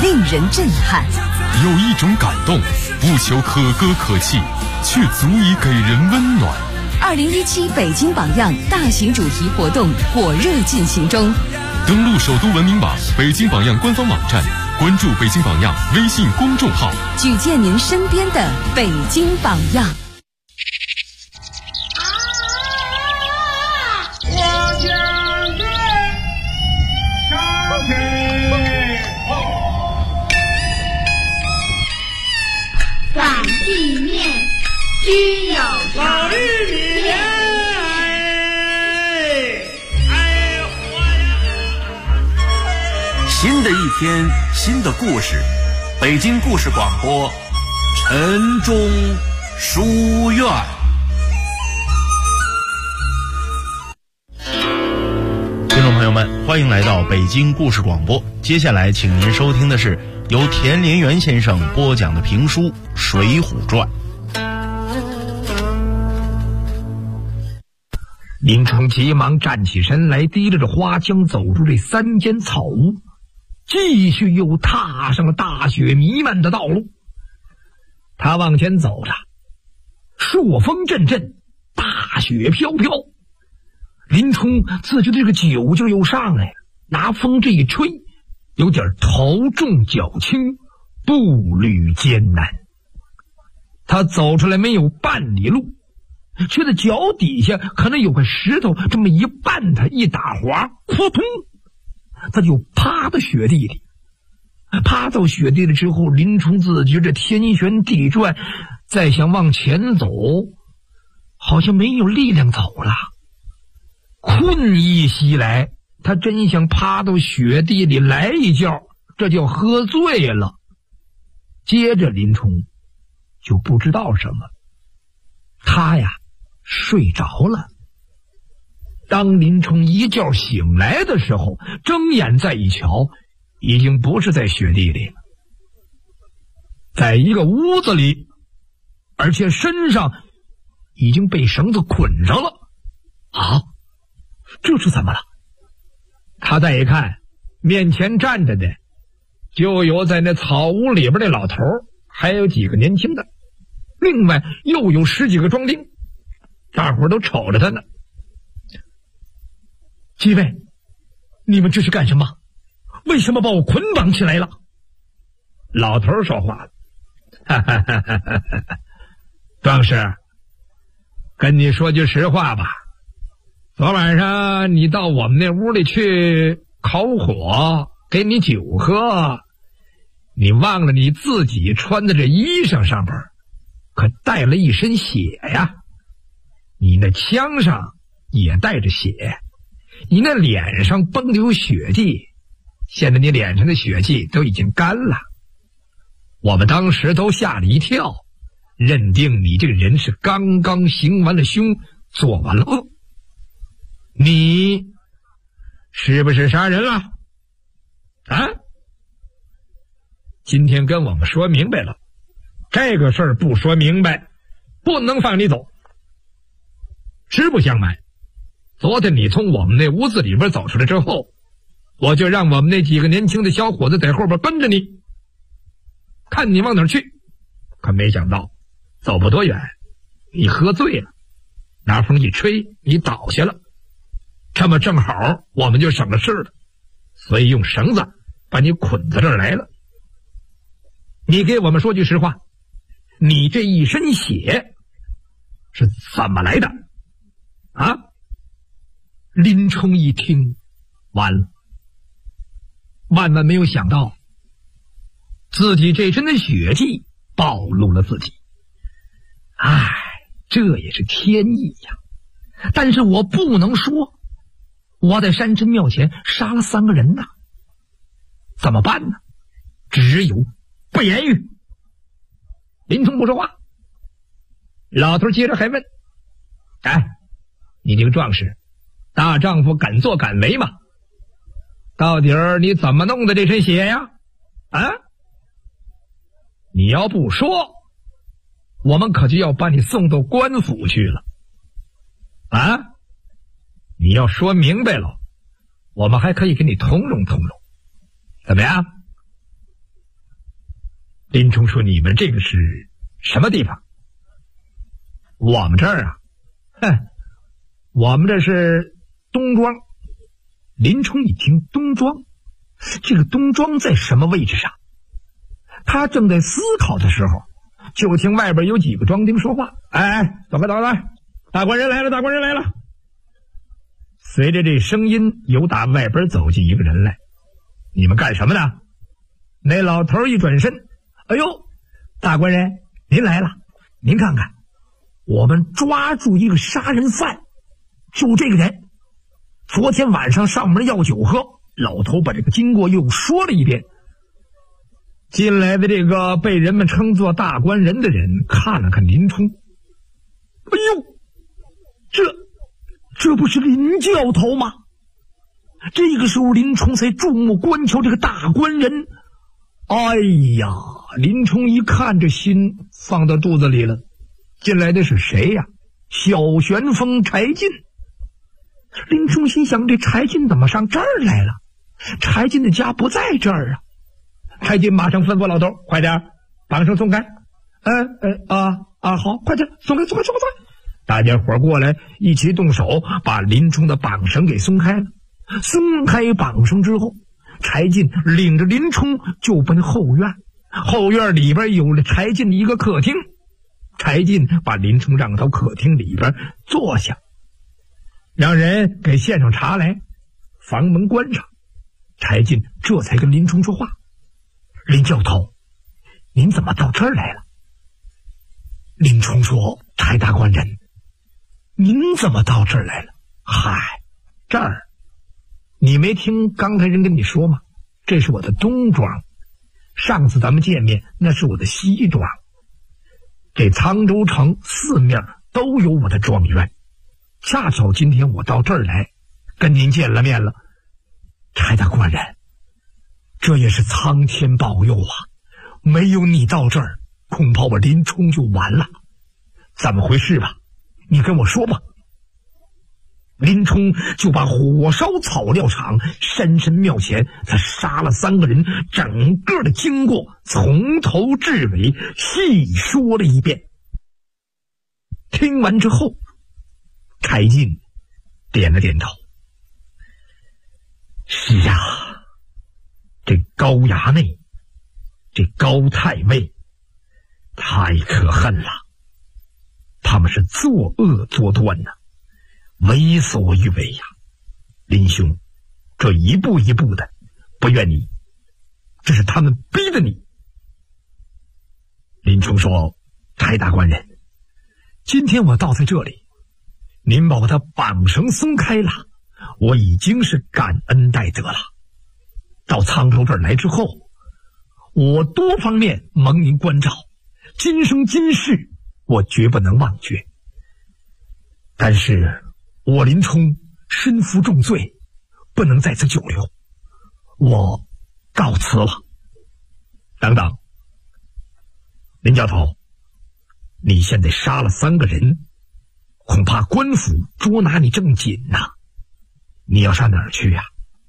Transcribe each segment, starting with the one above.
令人震撼。 有一种感动，不求可歌可泣，却足以给人温暖。 2017北京榜样大型主题活动火热进行中， 登录首都文明网、北京榜样官方网站，关注北京榜样微信公众号， 举荐您身边的北京榜样。 反地面居有老玉米莲， 新的一天，新的故事，北京故事广播，晨钟书院。 听众朋友们，欢迎来到北京故事广播。接下来，请您收听的是由田连元先生播讲的评书《水浒传》。 林冲急忙站起身来，提着花枪走出这3间草屋，继续又踏上了大雪弥漫的道路。他往前走着，朔风阵阵，大雪飘飘。林冲自觉得这个酒劲又上来了，拿风这一吹，有点头重脚轻，步履艰难。他走出来没有半里路，觉得脚底下可能有个石头，这么一绊他一打滑，扑通，他就趴到雪地里。趴到雪地里之后，林冲自觉着天旋地转，再想往前走，好像没有力量走了。困意袭来，他真想趴到雪地里来一觉，这叫喝醉了。接着林冲就不知道什么，他呀睡着了。当林冲一觉醒来的时候，睁眼再一瞧，已经不是在雪地里了，在一个屋子里，而且身上已经被绳子捆上了。啊，这是怎么了？他再一看，面前站着的就有在那草屋里边的老头，还有几个年轻的，另外又有10几个庄丁，大伙都瞅着他呢。几位，你们这是干什么？为什么把我捆绑起来了？老头说话了，哈哈哈哈哈哈，壮士，跟你说句实话吧，昨晚上你到我们那屋里去烤火，给你酒喝，你忘了你自己穿的这衣裳上边可带了一身血呀，你那枪上也带着血，你那脸上崩的有血迹，现在你脸上的血迹都已经干了。我们当时都吓了一跳，认定你这个人是刚刚行完了凶，做完了恶。你是不是杀人了？啊？今天跟我们说明白了，这个事儿不说明白，不能放你走。实不相瞒，昨天你从我们那屋子里边走出来之后，我就让我们那几个年轻的小伙子在后边跟着你，看你往哪儿去。可没想到走不多远，你喝醉了，拿风一吹，你倒下了。这么正好我们就省了事了，所以用绳子把你捆到这儿来了。你给我们说句实话，你这一身血是怎么来的啊？林冲一听，完了，万万没有想到自己这身的血迹暴露了自己。唉，这也是天意呀。但是我不能说我在山神庙前杀了3个人呐，怎么办呢？只有不言语。林冲不说话。老头接着还问，哎，你这个壮士，大丈夫敢作敢为吗？到底儿你怎么弄的这身血呀？啊？你要不说，我们可就要把你送到官府去了。啊？你要说明白了，我们还可以给你通融通融，怎么样？ 林冲说：“你们这个是什么地方？”我们这儿啊，我们这是东庄。林冲一听东庄，这个东庄在什么位置上？他正在思考的时候，就听外边有几个庄丁说话：“哎，走开，大官人来了，大官人来了。”随着这声音，由打外边走进一个人来。“你们干什么呢？”那老头一转身：“哎呦，大官人，您来了，您看看，我们抓住一个杀人犯，就这个人。昨天晚上上门要酒喝。”老头把这个经过又说了一遍。进来的这个被人们称作大官人的人看了看林冲：“哎呦，这不是林教头吗？”这个时候林冲才注目观瞧这个大官人。哎呀，林冲一看，这心放到肚子里了。进来的是谁呀？小旋风柴进。林冲心想，这柴进怎么上这儿来了？柴进的家不在这儿啊。柴进马上吩咐老头：“快点，绑绳松开。”好，快点，松开。大家伙过来，一起动手，把林冲的绑绳给松开了。松开绑绳之后，柴进领着林冲就奔后院。后院里边有了柴进的一个客厅，柴进把林冲让到客厅里边坐下，让人给献上茶来，房门关上。柴进这才跟林冲说话：“林教头，您怎么到这儿来了？”林冲说：“柴大官人，您怎么到这儿来了？”“嗨，这儿，你没听刚才人跟你说吗？这是我的东庄，上次咱们见面那是我的西庄。这沧州城四面都有我的庄园，恰巧今天我到这儿来，跟您见了面了。柴大官人，这也是苍天保佑啊！没有你到这儿，恐怕我林冲就完了。怎么回事吧？你跟我说吧。”林冲就把火烧草料场、山神庙前他杀了3个人整个的经过从头至尾细说了一遍。听完之后，柴进点了点头：“是啊，这高衙内，这高太尉太可恨了，他们是作恶多端呐，为所欲为呀。林兄，这一步一步的，不怨你，这是他们逼的你。”林冲说：“柴大官人，今天我倒在这里，您把我的绑绳松开了，我已经是感恩戴德了。到沧州这儿来之后，我多方面蒙您关照，今生今世我绝不能忘却。但是我林冲身负重罪，不能在此久留，我告辞了。”“等等，林教头，你现在杀了3个人，恐怕官府捉拿你正紧呐，你要上哪儿去呀？”“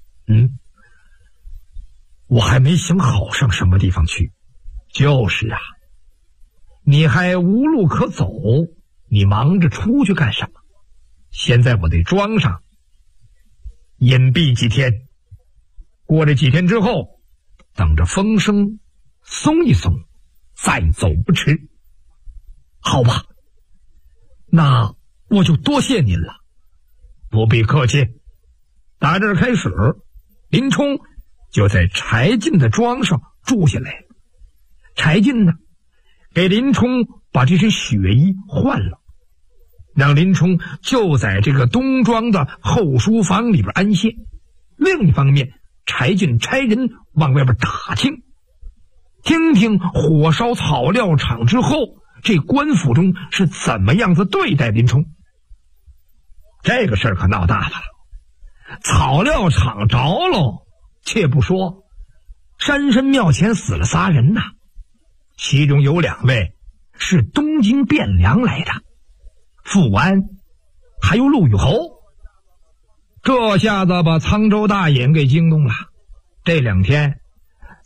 我还没想好上什么地方去。”“就是啊，你还无路可走，你忙着出去干什么？先在我得庄上隐蔽几天，过了几天之后，等着风声松一松，再走不迟。”“好吧，那我就多谢您了。”“不必客气。”打这儿开始，林冲就在柴进的庄上住下来。柴进呢，给林冲把这身血衣换了，让林冲就在这个东庄的后书房里边安歇。另一方面，柴进差人往外边打听，听听火烧草料场之后，这官府中是怎么样子对待林冲。这个事儿可闹大了，草料场着喽，且不说山神庙前死了3人呐，其中有2位是东京汴梁来的，富安还有陆羽侯。这下子把沧州大尹给惊动了。这2天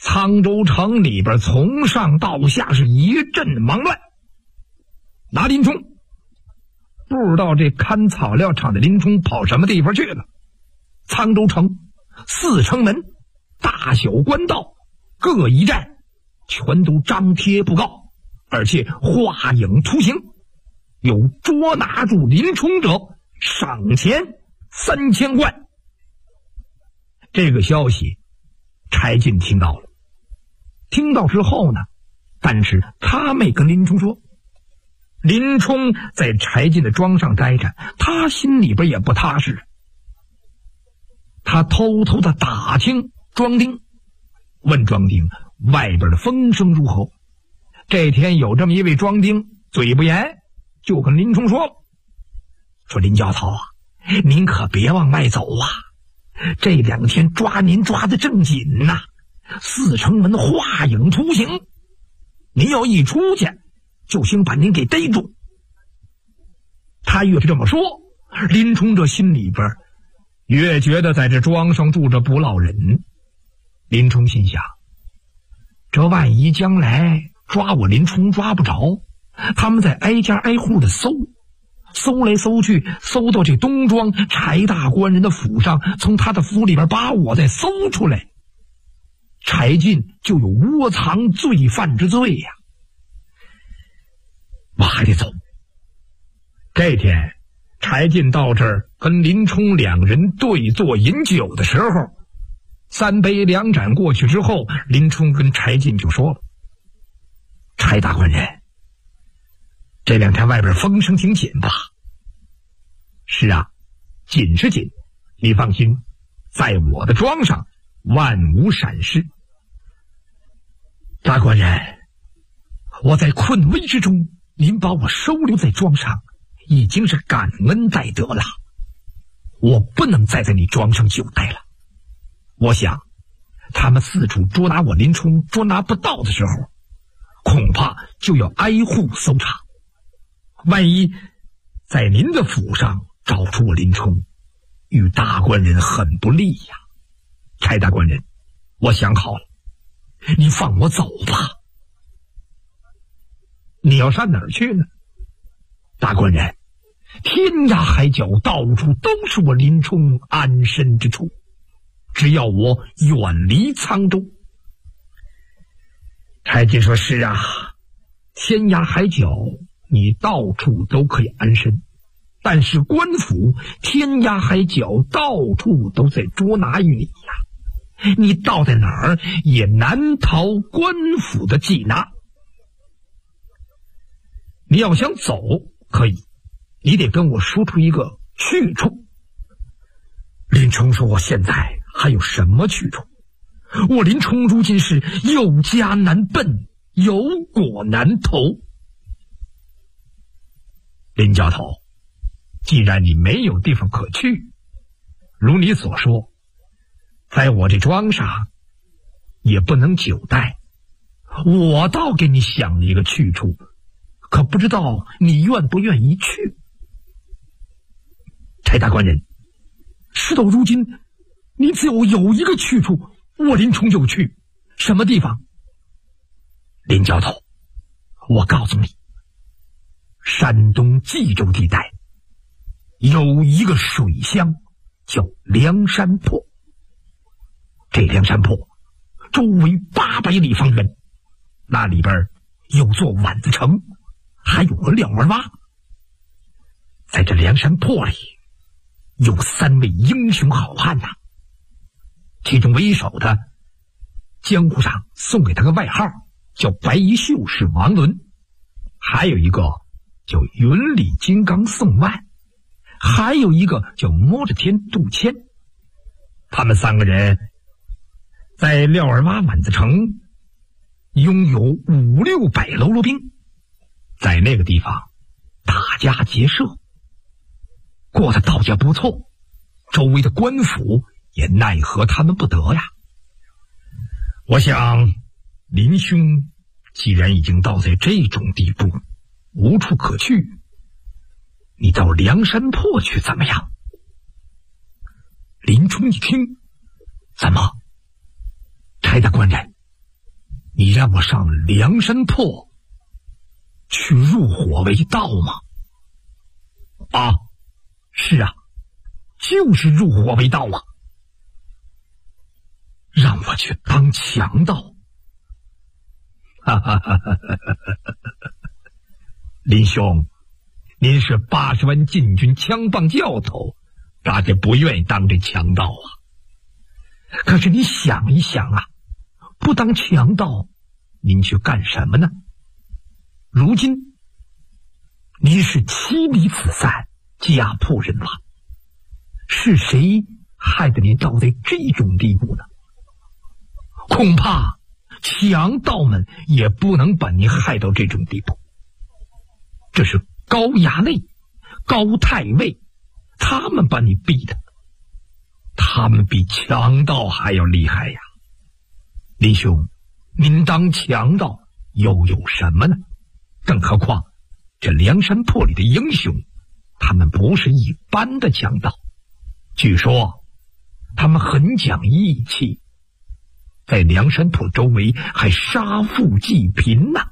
沧州城里边从上到下是一阵忙乱。拿林冲不知道这看草料场的林冲跑什么地方去了。沧州城4城门、大小官道各一站，全都张贴布告，而且画影图形，有捉拿住林冲者赏钱3000贯。这个消息柴进听到了，听到之后呢，但是他没跟林冲说。林冲在柴进的庄上待着，他心里边也不踏实。他偷偷的打听庄丁，问庄丁外边的风声如何。这天有这么一位庄丁嘴不严，就跟林冲说林教头啊，您可别往外走啊，这2天抓您抓得正紧呐，4城门画影图形，您要一出去就兴把您给逮住。他越是这么说，林冲这心里边越觉得在这庄上住着不落人。林冲心想，这万一将来抓我林冲抓不着，他们在挨家挨户的搜来搜去，搜到这东庄柴大官人的府上，从他的府里边把我再搜出来，柴进就有窝藏罪犯之罪呀。我还得走。这天柴进到这儿跟林冲2人对坐饮酒的时候，3杯2盏过去之后，林冲跟柴进就说了，柴大官人，这2天外边风声挺紧吧？是啊，紧是紧，你放心，在我的庄上万无闪失。大官人，我在困危之中，您把我收留在庄上，已经是感恩戴德了，我不能再在你庄上久待了。我想他们四处捉拿我林冲捉拿不到的时候，恐怕就要挨户搜查，万一在您的府上找出我林冲，与大官人很不利呀。柴大官人，我想好了，你放我走吧。你要上哪儿去呢？大官人，天涯海角到处都是我林冲安身之处，只要我远离沧州。柴进说，是啊，天涯海角你到处都可以安身，但是官府天涯海角到处都在捉拿于你呀，你到在哪儿也难逃官府的缉拿。你要想走可以，你得跟我说出一个去处。林冲说，我现在还有什么去处？我林冲如今是有家难奔，有果难投。林教头，既然你没有地方可去，如你所说，在我这庄上也不能久待，我倒给你想了一个去处，可不知道你愿不愿意去。柴大官人，事到如今，你只有一个去处，我林冲就去。什么地方？林教头，我告诉你，山东冀州地带有一个水乡叫梁山泊。这梁山泊周围800里方圆，那里边有座碗子城，还有个廖二洼。在这梁山泊里有3位英雄好汉呐，其中为首的江湖上送给他个外号叫白衣秀士王伦，还有一个叫云里金刚宋万，还有一个叫摸着天杜迁。他们3个人在廖二洼碗子城拥有500-600喽啰兵，在那个地方打家劫舍，过得倒也不错，周围的官府也奈何他们不得呀。我想林兄既然已经到在这种地步，无处可去，你到梁山泊去怎么样？林冲一听，怎么，柴大官人， 让我上梁山泊去入伙为盗吗？啊，是啊，就是入伙为盗啊。让我去当强盗？哈哈哈哈哈！林兄，您是80万禁军枪棒教头，大家不愿意当这强盗啊。可是你想一想啊，不当强盗，您去干什么呢？如今您是妻离子散，家破人亡，是谁害得您到在这种地步呢？恐怕强盗们也不能把您害到这种地步。这是高衙内、高太尉他们把你逼的，他们比强盗还要厉害呀。林兄，您当强盗又有什么呢？更何况这梁山泊里的英雄，他们不是一般的强盗，据说他们很讲义气，在梁山泊周围还杀富济贫呢。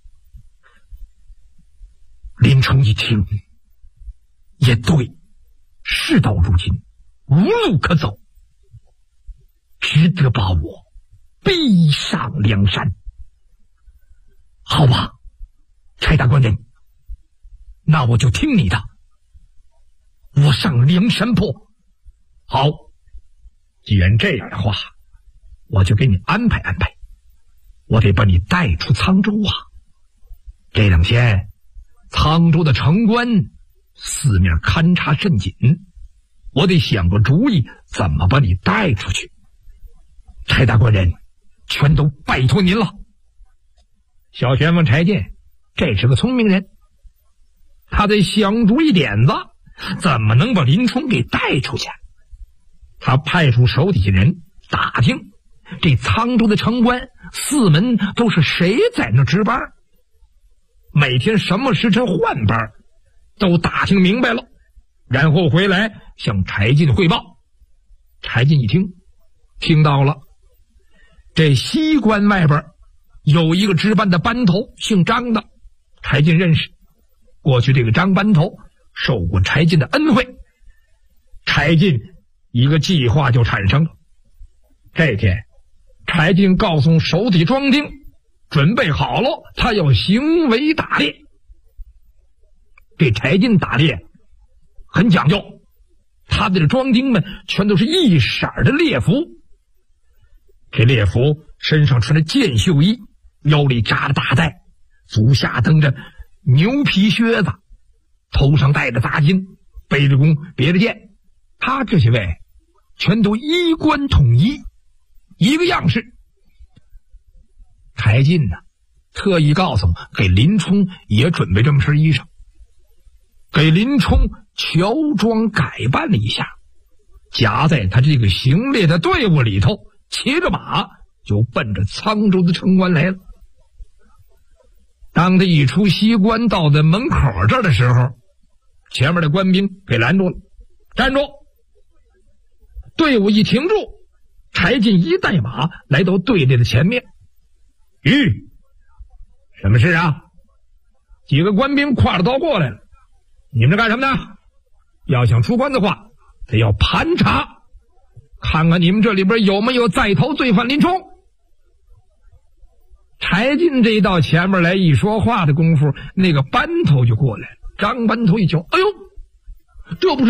林冲一听，也对，事到如今无路可走，只得把我逼上梁山。好吧，柴大官人，那我就听你的，我上梁山泊。好，既然这样的话，我就给你安排安排，我得把你带出沧州啊。这2天沧州的城关四面勘察甚紧，我得想个主意怎么把你带出去。柴大官人，全都拜托您了。小旋风柴进这是个聪明人，他得想出一点子，怎么能把林冲给带出去。他派出手底下人打听这沧州的城关四门都是谁在那值班，每天什么时辰换班，都打听明白了，然后回来向柴进汇报。柴进一听，听到了，这西关外边有一个值班的班头，姓张的，柴进认识。过去这个张班头受过柴进的恩惠，柴进一个计划就产生了。这天柴进告诉手底庄丁，准备好了，他要行为打猎。这柴进打猎很讲究，他的庄丁们全都是一色的猎服。这猎服身上穿着箭袖衣，腰里扎着大带，足下蹬着牛皮靴子，头上戴着杂巾，背着弓，别着剑。他这些位全都衣冠统一，一个样式。柴进呢，特意告诉给林冲也准备这么身衣裳，给林冲乔装改扮了一下，夹在他这个行猎的队伍里头，骑着马就奔着沧州的城关来了。当他一出西关，到在门口这儿的时候，前面的官兵给拦住了，站住！队伍一停住，柴进一带马来到队列的前面。什么事啊？几个官兵挎着刀过来了。你们这干什么呢？要想出关的话，得要盘查，看看你们这里边有没有在逃罪犯林冲。柴进这到前面来一说话的功夫，那个班头就过来了。张班头一瞧，哎呦，这不是